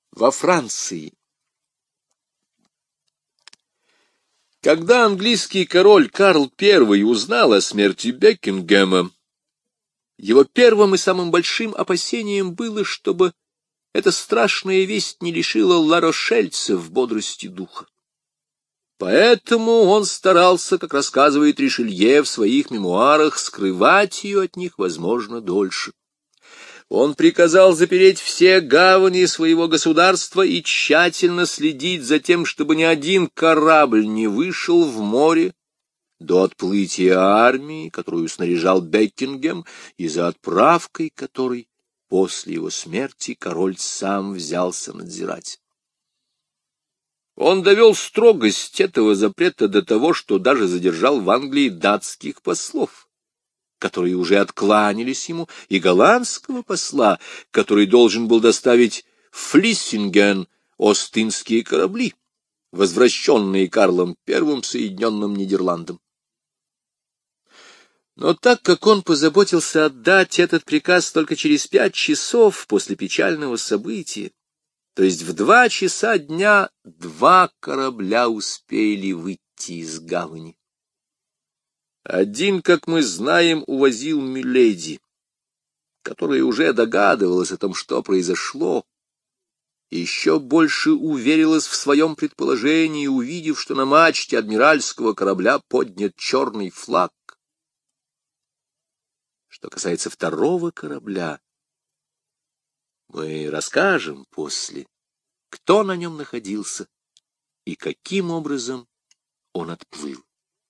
Во Франции. Когда английский король Карл I узнал о смерти Бекингема, его первым и самым большим опасением было, чтобы эта страшная весть не лишила ларошельцев бодрости духа. Поэтому он старался, как рассказывает Ришелье в своих мемуарах, скрывать ее от них, возможно, дольше. Он приказал запереть все гавани своего государства и тщательно следить за тем, чтобы ни один корабль не вышел в море до отплытия армии, которую снаряжал Бекингем, и за отправкой которой после его смерти король сам взялся надзирать. Он довел строгость этого запрета до того, что даже задержал в Англии датских послов, которые уже откланялись ему, и голландского посла, который должен был доставить в Флиссинген Остинские корабли, возвращенные Карлом I Соединенным Нидерландам. Но так как он позаботился отдать этот приказ только через 5 часов после печального события, то есть в 2 часа дня 2 корабля успели выйти из гавани. Один, как мы знаем, увозил миледи, которая уже догадывалась о том, что произошло, и еще больше уверилась в своем предположении, увидев, что на мачте адмиральского корабля поднят черный флаг. Что касается второго корабля, мы расскажем после, кто на нем находился и каким образом он отплыл.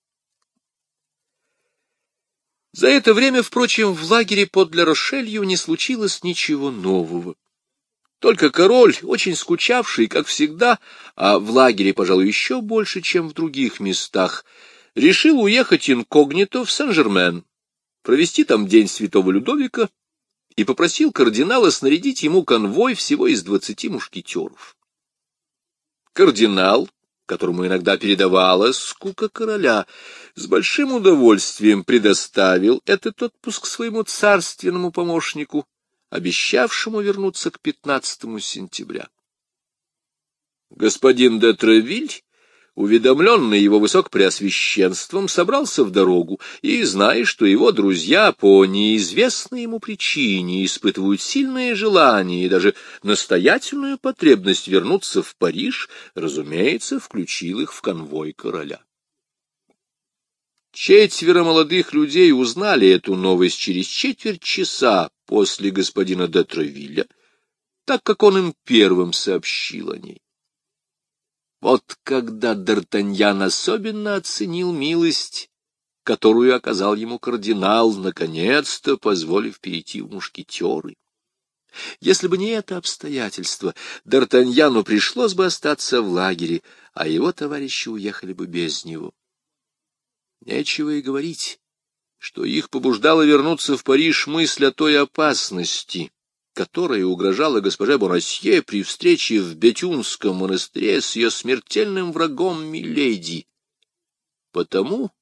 За это время, впрочем, в лагере под Ля-Рошелью не случилось ничего нового. Только король, очень скучавший, как всегда, а в лагере, пожалуй, еще больше, чем в других местах, решил уехать инкогнито в Сен-Жермен, провести там день святого Людовика, и попросил кардинала снарядить ему конвой всего из 20 мушкетеров. Кардинал, которому иногда передавалась скука короля, с большим удовольствием предоставил этот отпуск своему царственному помощнику, обещавшему вернуться к 15 сентября. Господин де Тревиль, уведомленный его высокопреосвященством, собрался в дорогу и, зная, что его друзья по неизвестной ему причине испытывают сильное желание и даже настоятельную потребность вернуться в Париж, разумеется, включил их в конвой короля. 4 молодых людей узнали эту новость через 1/4 часа после господина де Тревилля, так как он им первым сообщил о ней. Вот когда Д'Артаньян особенно оценил милость, которую оказал ему кардинал, наконец-то позволив перейти в мушкетеры. Если бы не это обстоятельство, Д'Артаньяну пришлось бы остаться в лагере, а его товарищи уехали бы без него. Нечего и говорить, что их побуждала вернуться в Париж мысль о той опасности, которая угрожала госпоже Бонасье при встрече в Бетюнском монастыре с ее смертельным врагом миледи. Потому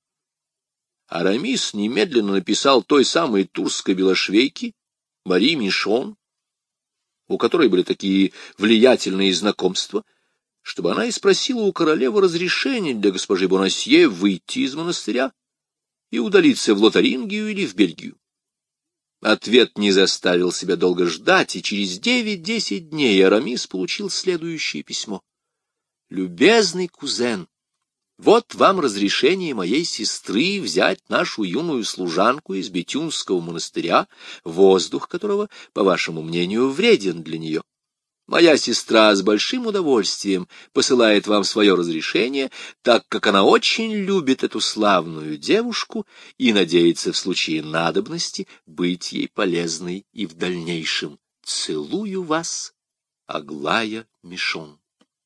Арамис немедленно написал той самой турской белошвейке Мари Мишон, у которой были такие влиятельные знакомства, чтобы она и спросила у королевы разрешения для госпожи Бонасье выйти из монастыря и удалиться в Лотарингию или в Бельгию. Ответ не заставил себя долго ждать, и через 9-10 дней Арамис получил следующее письмо. «Любезный кузен, вот вам разрешение моей сестры взять нашу юную служанку из Бетюнского монастыря, воздух которого, по вашему мнению, вреден для нее. Моя сестра с большим удовольствием посылает вам свое разрешение, так как она очень любит эту славную девушку и надеется в случае надобности быть ей полезной и в дальнейшем. Целую вас, Аглая Мишон».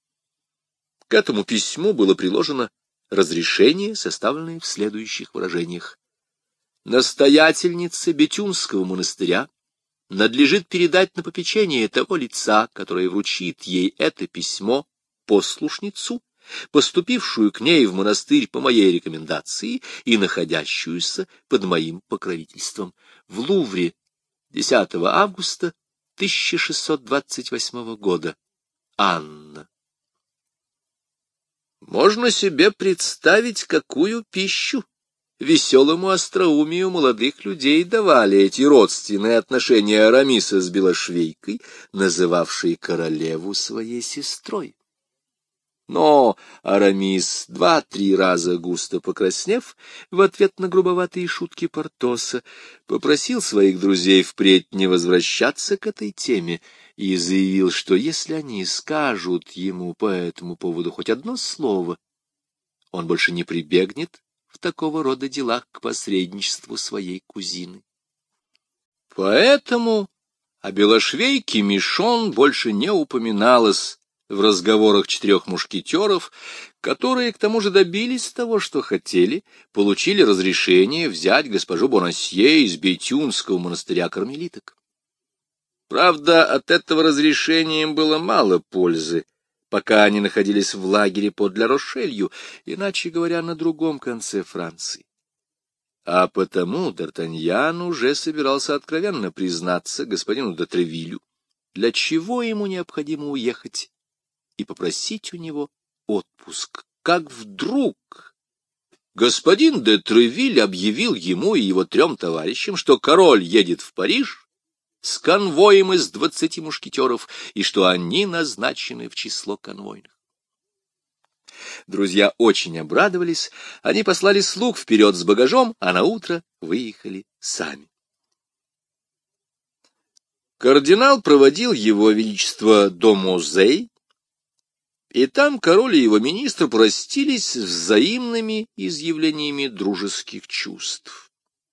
К этому письму было приложено разрешение, составленное в следующих выражениях. Настоятельнице Бетюнского монастыря надлежит передать на попечение того лица, которое вручит ей это письмо, послушницу, поступившую к ней в монастырь по моей рекомендации и находящуюся под моим покровительством. В Лувре 10 августа 1628 года. Анна. Можно себе представить, какую пищу веселому остроумию молодых людей давали эти родственные отношения Арамиса с Белошвейкой, называвшей королеву своей сестрой. Но Арамис, 2-3 раза густо покраснев в ответ на грубоватые шутки Портоса, попросил своих друзей впредь не возвращаться к этой теме и заявил, что если они скажут ему по этому поводу хоть одно слово, он больше не прибегнет в такого рода делах к посредничеству своей кузины. Поэтому о Белошвейке Мишон больше не упоминалось в разговорах 4 мушкетеров, которые к тому же добились того, что хотели, получили разрешение взять госпожу Бонасье из Бетюнского монастыря кармелиток. Правда, от этого разрешения им было мало пользы, пока они находились в лагере под Ля-Рошелью, иначе говоря, на другом конце Франции. А потому Д'Артаньян уже собирался откровенно признаться господину де Тревилью, для чего ему необходимо уехать, и попросить у него отпуск. Как вдруг господин де Тревиль объявил ему и его 3 товарищам, что король едет в Париж с конвоем из 20 мушкетеров, и что они назначены в число конвойных. Друзья очень обрадовались, они послали слуг вперед с багажом, а наутро выехали сами. Кардинал проводил его величество до Музей, и там король и его министр простились взаимными изъявлениями дружеских чувств.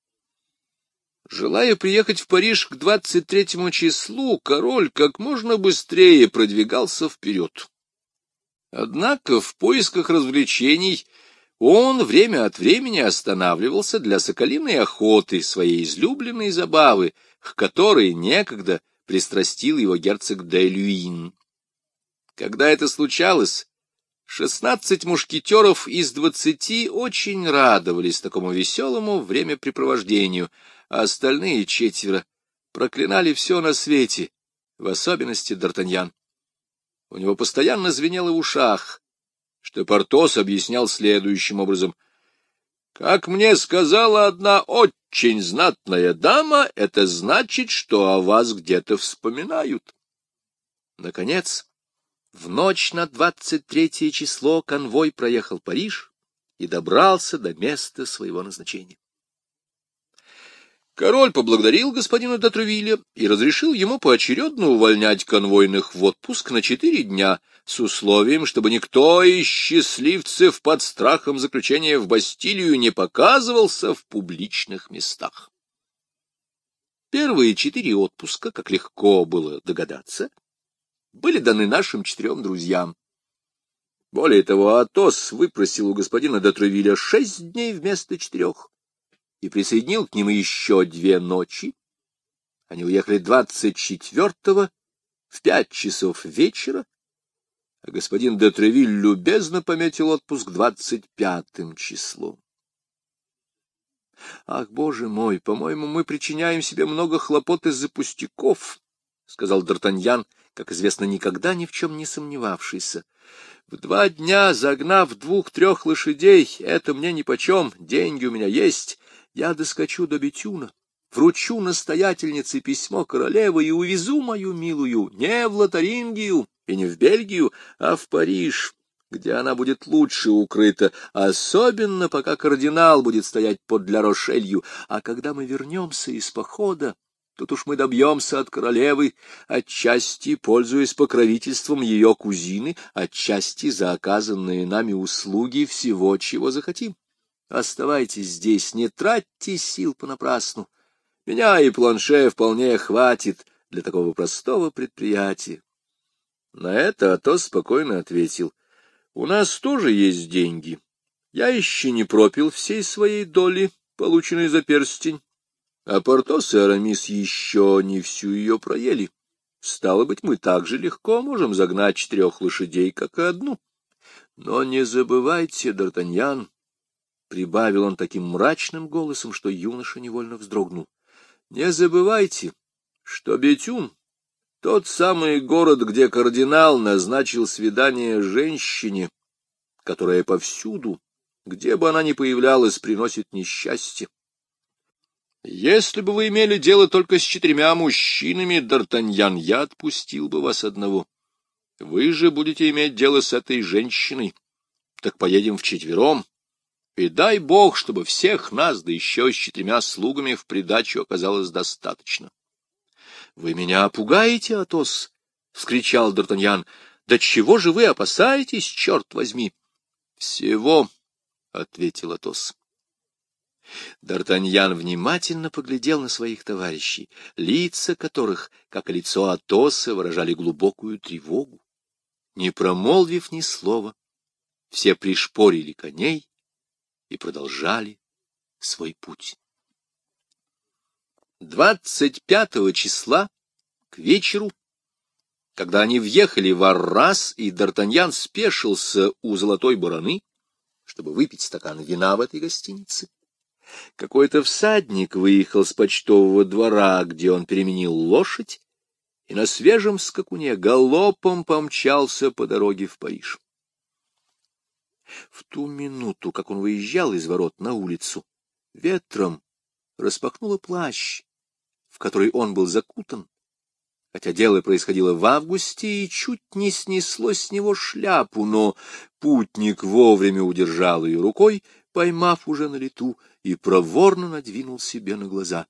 Желая приехать в Париж к 23 числу, король как можно быстрее продвигался вперед. Однако в поисках развлечений он время от времени останавливался для соколиной охоты, своей излюбленной забавы, к которой некогда пристрастил его герцог де Люин. Когда это случалось, 16 мушкетеров из 20 очень радовались такому веселому времяпрепровождению, а остальные 4 проклинали все на свете, в особенности Д'Артаньян. У него постоянно звенело в ушах, что Портос объяснял следующим образом: «Как мне сказала одна очень знатная дама, это значит, что о вас где-то вспоминают». Наконец, в ночь на 23 число конвой проехал Париж и добрался до места своего назначения. Король поблагодарил господина де Тревилля и разрешил ему поочередно увольнять конвойных в отпуск на 4 дня, с условием, чтобы никто из счастливцев под страхом заключения в Бастилию не показывался в публичных местах. Первые 4 отпуска, как легко было догадаться, были даны нашим 4 друзьям. Более того, Атос выпросил у господина де Тревилля 6 дней вместо 4 и присоединил к ним еще 2 ночи. Они уехали 24-го в 5 часов вечера, а господин де Тревиль любезно пометил отпуск 25-м числом. «Ах, боже мой, по-моему, мы причиняем себе много хлопот из-за пустяков», — сказал Д'Артаньян, как известно, никогда ни в чем не сомневавшийся. «В 2 дня, загнав 2-3 лошадей, это мне нипочем, деньги у меня есть. Я доскочу до Бетюна, вручу настоятельнице письмо королевы и увезу мою милую не в Лотарингию и не в Бельгию, а в Париж, где она будет лучше укрыта, особенно пока кардинал будет стоять под Ля-Рошелью. А когда мы вернемся из похода, тут уж мы добьемся от королевы, отчасти пользуясь покровительством ее кузины, отчасти за оказанные нами услуги всего, чего захотим. Оставайтесь здесь, не тратьте сил понапрасну. Меня и Планше вполне хватит для такого простого предприятия». На это Атос спокойно ответил: «У нас тоже есть деньги. Я еще не пропил всей своей доли, полученной за перстень, а Портос и Арамис еще не всю ее проели. Стало быть, мы так же легко можем загнать 4 лошадей, как и 1. Но не забывайте, Д'Артаньян, — прибавил он таким мрачным голосом, что юноша невольно вздрогнул, — не забывайте, что Бетюн Тот самый город, где кардинал назначил свидание женщине, которая повсюду, где бы она ни появлялась, приносит несчастье. Если бы вы имели дело только с 4 мужчинами, Д'Артаньян, я отпустил бы вас одного. Вы же будете иметь дело с этой женщиной. Так поедем вчетвером. И дай бог, чтобы всех нас, да еще с 4 слугами, в придачу оказалось достаточно. — Вы меня пугаете, Атос! — вскричал Д'Артаньян. — Да чего же вы опасаетесь, черт возьми? — Всего, — ответил Атос. Д'Артаньян внимательно поглядел на своих товарищей, лица которых, как и лицо Атоса, выражали глубокую тревогу. Не промолвив ни слова, все пришпорили коней и продолжали свой путь. 25 числа к вечеру, когда они въехали в Аррас, и Д'Артаньян спешился у Золотой Бараны, чтобы выпить стакан вина в этой гостинице, какой-то всадник выехал с почтового двора, где он переменил лошадь, и на свежем скакуне галопом помчался по дороге в Париж. В ту минуту, как он выезжал из ворот на улицу, ветром распахнуло плащ, в который он был закутан, хотя дело происходило в августе, и чуть не снесло с него шляпу, но путник вовремя удержал ее рукой, поймав уже на лету, и проворно надвинул себе на глаза.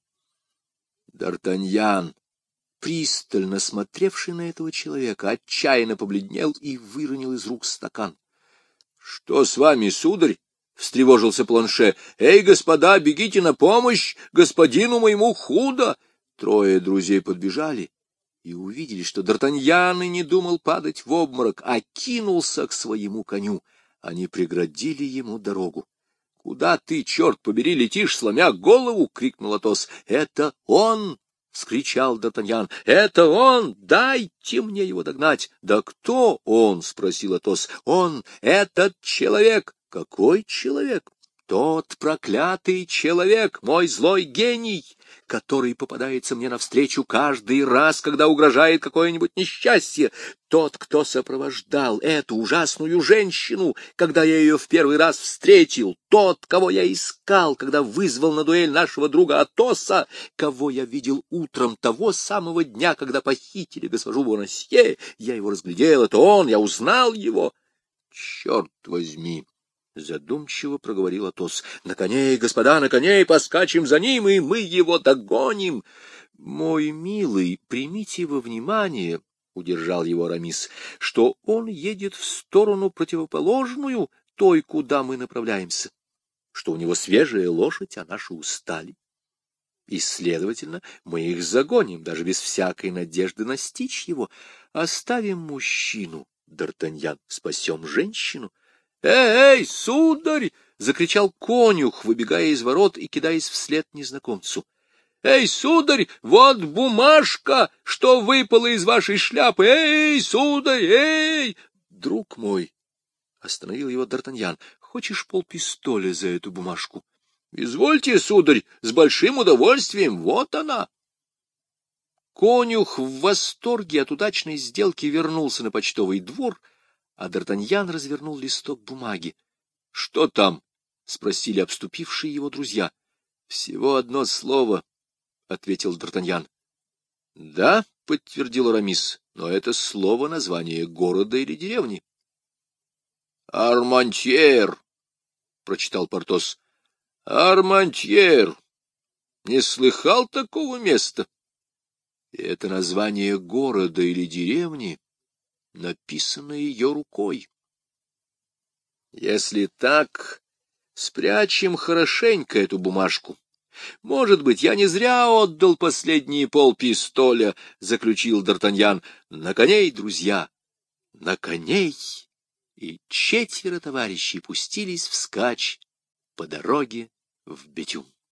Д'Артаньян, пристально смотревший на этого человека, отчаянно побледнел и выронил из рук стакан. — Что с вами, сударь? — встревожился Планше. — Эй, господа, бегите на помощь! Господину моему худо! Трое друзей подбежали и увидели, что Д'Артаньян и не думал падать в обморок, а кинулся к своему коню. Они преградили ему дорогу. — Куда ты, черт побери, летишь, сломя голову? — крикнул Атос. — Это он! — вскричал Д'Артаньян. — Это он! Дайте мне его догнать! — Да кто он? — спросил Атос. — Он, этот человек. — Какой человек? — Тот проклятый человек, мой злой гений, который попадается мне навстречу каждый раз, когда угрожает какое-нибудь несчастье. Тот, кто сопровождал эту ужасную женщину, когда я ее в первый раз встретил. Тот, кого я искал, когда вызвал на дуэль нашего друга Атоса, кого я видел утром того самого дня, когда похитили госпожу Бонасье. Я его разглядел, это он, я узнал его. Черт возьми! — задумчиво проговорил Атос. — На коней, господа, на коней, поскачем за ним, и мы его догоним. — Мой милый, примите во внимание, — удержал его Арамис, — что он едет в сторону противоположную той, куда мы направляемся, что у него свежая лошадь, а наши устали. И, следовательно, мы их загоним, даже без всякой надежды настичь его. Оставим мужчину, Д'Артаньян, спасем женщину. «Эй, сударь!» — закричал конюх, выбегая из ворот и кидаясь вслед незнакомцу. «Эй, сударь, вот бумажка, что выпала из вашей шляпы! Эй, сударь, эй!» «Друг мой!» — остановил его Д'Артаньян. «Хочешь полпистоля за эту бумажку?» «Извольте, сударь, с большим удовольствием, вот она!» Конюх в восторге от удачной сделки вернулся на почтовый двор, а Д'Артаньян развернул листок бумаги. — Что там? — спросили обступившие его друзья. — Всего одно слово, — ответил Д'Артаньян. — Да, — подтвердил Арамис, — но это слово название города или деревни. — Армантьер, — прочитал Портос. — Армантьер. Не слыхал такого места. — Это название города или деревни, написано ее рукой. Если так, спрячем хорошенько эту бумажку. Может быть, я не зря отдал последние полпистоля, — заключил Д'Артаньян. На коней, друзья, на коней! И 4 товарищей пустились вскачь по дороге в Бетюн.